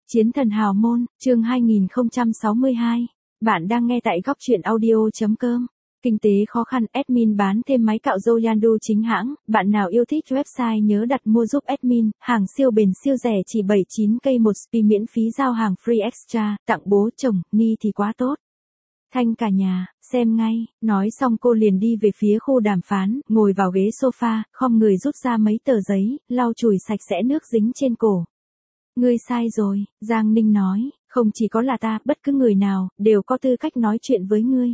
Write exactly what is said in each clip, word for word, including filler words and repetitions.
Chiến thần hào môn, chương hai nghìn không trăm sáu mươi hai. Bạn đang nghe tại góc truyện audio.com. Kinh tế khó khăn, admin bán thêm máy cạo râu Yandu chính hãng. Bạn nào yêu thích website nhớ đặt mua giúp admin. Hàng siêu bền siêu rẻ chỉ bảy mươi chín k một spi, miễn phí giao hàng free extra. Tặng bố chồng, ni thì quá tốt. Thanh cả nhà, xem ngay. Nói xong cô liền đi về phía khu đàm phán, ngồi vào ghế sofa, khom người rút ra mấy tờ giấy, lau chùi sạch sẽ nước dính trên cổ. Ngươi sai rồi, Giang Ninh nói, không chỉ có là ta, bất cứ người nào, đều có tư cách nói chuyện với ngươi.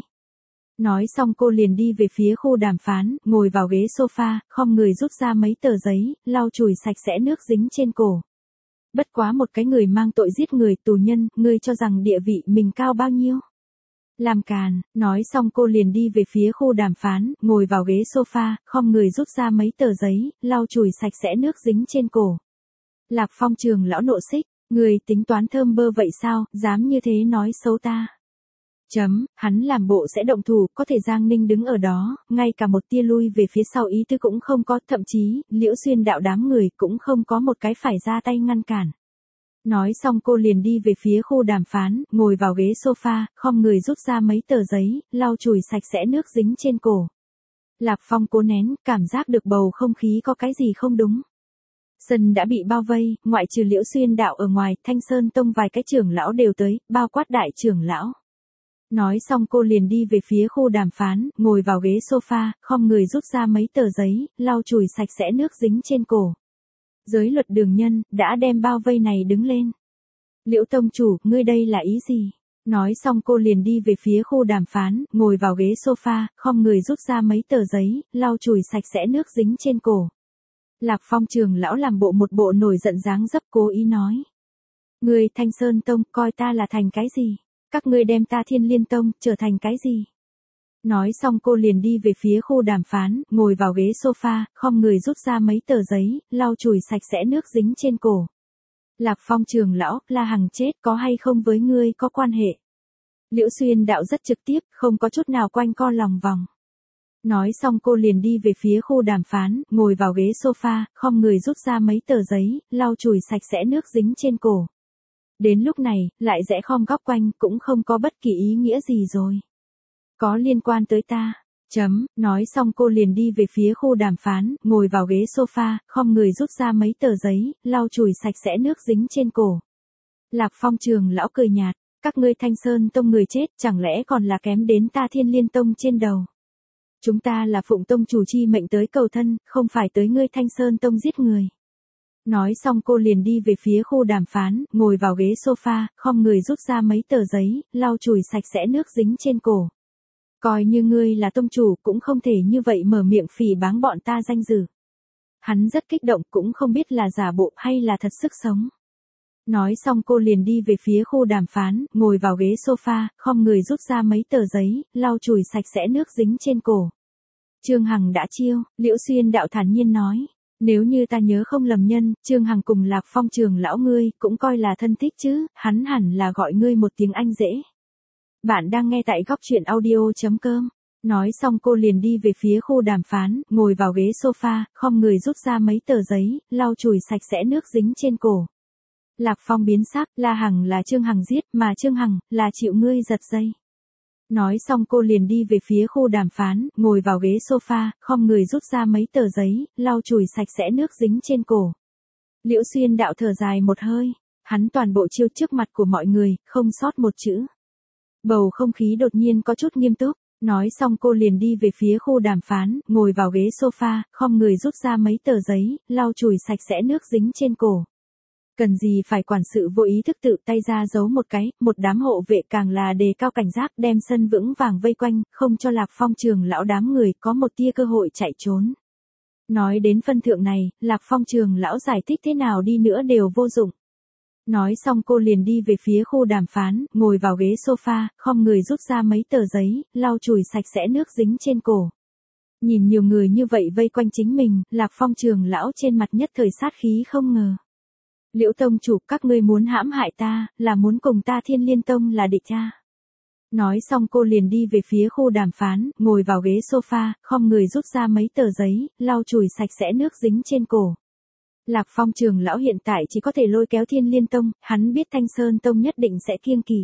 Nói xong cô liền đi về phía khu đàm phán, ngồi vào ghế sofa, khom người rút ra mấy tờ giấy, lau chùi sạch sẽ nước dính trên cổ. Bất quá một cái người mang tội giết người, tù nhân, ngươi cho rằng địa vị mình cao bao nhiêu? Làm càn, nói xong cô liền đi về phía khu đàm phán, ngồi vào ghế sofa, khom người rút ra mấy tờ giấy, lau chùi sạch sẽ nước dính trên cổ. Lạc Phong trường lão nộ xích, người tính toán thơm bơ vậy sao, dám như thế nói xấu ta. Chấm, hắn làm bộ sẽ động thủ, có thể Giang Ninh đứng ở đó, ngay cả một tia lui về phía sau ý tư cũng không có, thậm chí, Liễu Xuyên đạo đám người cũng không có một cái phải ra tay ngăn cản. Nói xong cô liền đi về phía khu đàm phán, ngồi vào ghế sofa, khom người rút ra mấy tờ giấy, lau chùi sạch sẽ nước dính trên cổ. Lạc Phong cố nén, cảm giác được bầu không khí có cái gì không đúng. Sân đã bị bao vây, ngoại trừ Liễu Xuyên đạo ở ngoài, Thanh Sơn Tông vài cái trưởng lão đều tới, bao quát đại trưởng lão. Nói xong cô liền đi về phía khu đàm phán, ngồi vào ghế sofa, khom người rút ra mấy tờ giấy, lau chùi sạch sẽ nước dính trên cổ. Giới luật đường nhân, đã đem bao vây này đứng lên. Liễu tông chủ, ngươi đây là ý gì? Nói xong cô liền đi về phía khu đàm phán, ngồi vào ghế sofa, khom người rút ra mấy tờ giấy, lau chùi sạch sẽ nước dính trên cổ. Lạc Phong trường lão làm bộ một bộ nổi giận dáng dấp cố ý nói. Ngươi Thanh Sơn Tông, coi ta là thành cái gì? Các ngươi đem ta Thiên Liên Tông, trở thành cái gì? Nói xong cô liền đi về phía khu đàm phán, ngồi vào ghế sofa, khom người rút ra mấy tờ giấy, lau chùi sạch sẽ nước dính trên cổ. Lạc Phong trường lão, La Hằng chết có hay không với ngươi có quan hệ? Liễu Xuyên đạo rất trực tiếp, không có chút nào quanh co lòng vòng. Nói xong cô liền đi về phía khu đàm phán, ngồi vào ghế sofa, khom người rút ra mấy tờ giấy, lau chùi sạch sẽ nước dính trên cổ. Đến lúc này, lại rẽ khom góc quanh, cũng không có bất kỳ ý nghĩa gì rồi. Có liên quan tới ta. Chấm, nói xong cô liền đi về phía khu đàm phán, ngồi vào ghế sofa, khom người rút ra mấy tờ giấy, lau chùi sạch sẽ nước dính trên cổ. Lạc Phong trường lão cười nhạt, các ngươi Thanh Sơn Tông người chết, chẳng lẽ còn là kém đến ta Thiên Liên Tông trên đầu. Chúng ta là phụng tông chủ chi mệnh tới cầu thân, không phải tới ngươi Thanh Sơn Tông giết người. Nói xong cô liền đi về phía khu đàm phán, ngồi vào ghế sofa, khom người rút ra mấy tờ giấy, lau chùi sạch sẽ nước dính trên cổ. Coi như ngươi là tông chủ cũng không thể như vậy mở miệng phỉ báng bọn ta danh dự. Hắn rất kích động, cũng không biết là giả bộ hay là thật sức sống. Nói xong cô liền đi về phía khu đàm phán, ngồi vào ghế sofa, khom người rút ra mấy tờ giấy, lau chùi sạch sẽ nước dính trên cổ. Trương Hằng đã chiêu, Liễu Xuyên đạo thản nhiên nói. Nếu như ta nhớ không lầm nhân, Trương Hằng cùng Lạc Phong trường lão ngươi, cũng coi là thân thích chứ, hắn hẳn là gọi ngươi một tiếng anh dễ. Bạn đang nghe tại góc truyện audio.com. Nói xong cô liền đi về phía khu đàm phán, ngồi vào ghế sofa, khom người rút ra mấy tờ giấy, lau chùi sạch sẽ nước dính trên cổ. Lạc Phong biến sắc, La Hằng là Trương Hằng giết, mà Trương Hằng, là chịu ngươi giật dây. Nói xong cô liền đi về phía khu đàm phán, ngồi vào ghế sofa, khom người rút ra mấy tờ giấy, lau chùi sạch sẽ nước dính trên cổ. Liễu Xuyên đạo thở dài một hơi, hắn toàn bộ chiêu trước mặt của mọi người, không sót một chữ. Bầu không khí đột nhiên có chút nghiêm túc, nói xong cô liền đi về phía khu đàm phán, ngồi vào ghế sofa, khom người rút ra mấy tờ giấy, lau chùi sạch sẽ nước dính trên cổ. Cần gì phải quản sự vô ý thức tự tay ra giấu một cái, một đám hộ vệ càng là đề cao cảnh giác đem sân vững vàng vây quanh, không cho Lạc Phong trường lão đám người có một tia cơ hội chạy trốn. Nói đến phân thượng này, Lạc Phong trường lão giải thích thế nào đi nữa đều vô dụng. Nói xong cô liền đi về phía khu đàm phán, ngồi vào ghế sofa, khom người rút ra mấy tờ giấy, lau chùi sạch sẽ nước dính trên cổ. Nhìn nhiều người như vậy vây quanh chính mình, Lạc Phong trường lão trên mặt nhất thời sát khí không ngờ. Liễu tông chủ, các ngươi muốn hãm hại ta, là muốn cùng ta Thiên Liên Tông là địch cha. Nói xong cô liền đi về phía khu đàm phán, ngồi vào ghế sofa, khom người rút ra mấy tờ giấy, lau chùi sạch sẽ nước dính trên cổ. Lạc Phong trưởng lão hiện tại chỉ có thể lôi kéo Thiên Liên Tông, hắn biết Thanh Sơn Tông nhất định sẽ kiêng kỵ.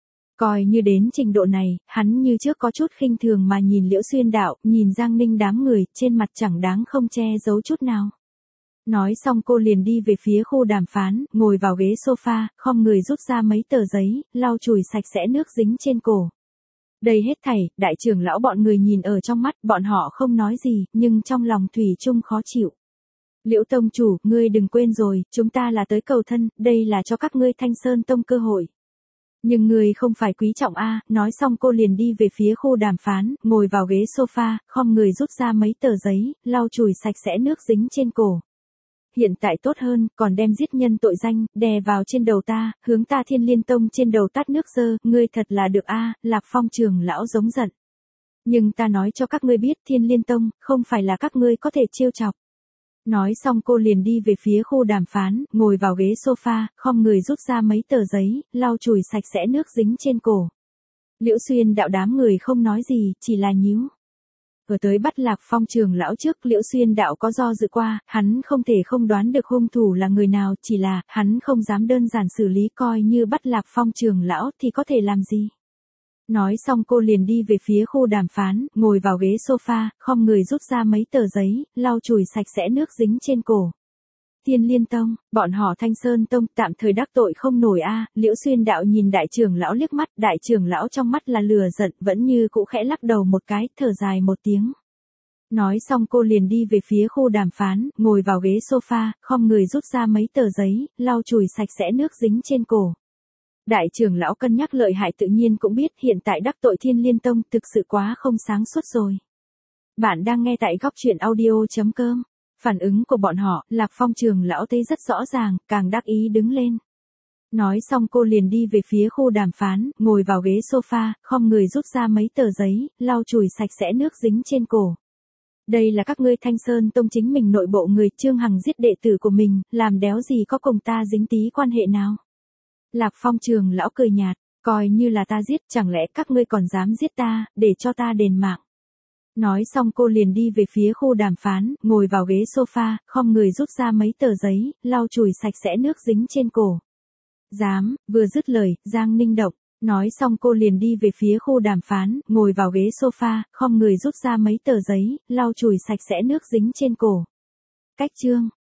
Coi như đến trình độ này, hắn như trước có chút khinh thường mà nhìn Liễu Xuyên đạo, nhìn Giang Ninh đám người, trên mặt chẳng đáng không che giấu chút nào. Nói xong cô liền đi về phía khu đàm phán, ngồi vào ghế sofa, khom người rút ra mấy tờ giấy, lau chùi sạch sẽ nước dính trên cổ. Đây hết thảy, đại trưởng lão bọn người nhìn ở trong mắt, bọn họ không nói gì, nhưng trong lòng thủy chung khó chịu. Liễu Tông chủ, ngươi đừng quên rồi, chúng ta là tới cầu thân, đây là cho các ngươi Thanh Sơn Tông cơ hội. Nhưng ngươi không phải quý trọng a, nói xong cô liền đi về phía khu đàm phán, ngồi vào ghế sofa, khom người rút ra mấy tờ giấy, lau chùi sạch sẽ nước dính trên cổ. Hiện tại tốt hơn, còn đem giết nhân tội danh, đè vào trên đầu ta, hướng ta Thiên Liên Tông trên đầu tát nước dơ, ngươi thật là được a, Lạc Phong trưởng lão giống giận. Nhưng ta nói cho các ngươi biết Thiên Liên Tông, không phải là các ngươi có thể trêu chọc. Nói xong cô liền đi về phía khu đàm phán, ngồi vào ghế sofa, khom người rút ra mấy tờ giấy, lau chùi sạch sẽ nước dính trên cổ. Liễu Xuyên đạo đám người không nói gì, chỉ là nhíu. Ở tới bắt Lạc Phong trưởng lão trước, Liễu Xuyên đạo có do dự qua, hắn không thể không đoán được hung thủ là người nào, chỉ là, hắn không dám đơn giản xử lý, coi như bắt Lạc Phong trưởng lão thì có thể làm gì. Nói xong cô liền đi về phía khu đàm phán, ngồi vào ghế sofa, khom người rút ra mấy tờ giấy, lau chùi sạch sẽ nước dính trên cổ. Thiên Liên Tông, bọn họ Thanh Sơn Tông tạm thời đắc tội không nổi a. Liễu Xuyên đạo nhìn đại trưởng lão liếc mắt, đại trưởng lão trong mắt là lừa giận, vẫn như cũ khẽ lắc đầu một cái, thở dài một tiếng. Nói xong cô liền đi về phía khu đàm phán, ngồi vào ghế sofa, khom người rút ra mấy tờ giấy, lau chùi sạch sẽ nước dính trên cổ. Đại trưởng lão cân nhắc lợi hại tự nhiên cũng biết hiện tại đắc tội Thiên Liên Tông thực sự quá không sáng suốt rồi. Bạn đang nghe tại góc truyện audio chấm com. Phản ứng của bọn họ, Lạc Phong trưởng lão thấy rất rõ ràng, càng đắc ý đứng lên. Nói xong cô liền đi về phía khu đàm phán, ngồi vào ghế sofa, khom người rút ra mấy tờ giấy, lau chùi sạch sẽ nước dính trên cổ. Đây là các ngươi Thanh Sơn Tông chính mình nội bộ người, Trương Hằng giết đệ tử của mình, làm đéo gì có cùng ta dính tí quan hệ nào. Lạc Phong trưởng lão cười nhạt, coi như là ta giết, chẳng lẽ các ngươi còn dám giết ta, để cho ta đền mạng. Nói xong cô liền đi về phía khu đàm phán, ngồi vào ghế sofa, khom người rút ra mấy tờ giấy, lau chùi sạch sẽ nước dính trên cổ. Dám, vừa dứt lời, Giang Ninh động. Nói xong cô liền đi về phía khu đàm phán, ngồi vào ghế sofa, khom người rút ra mấy tờ giấy, lau chùi sạch sẽ nước dính trên cổ. Cách chương.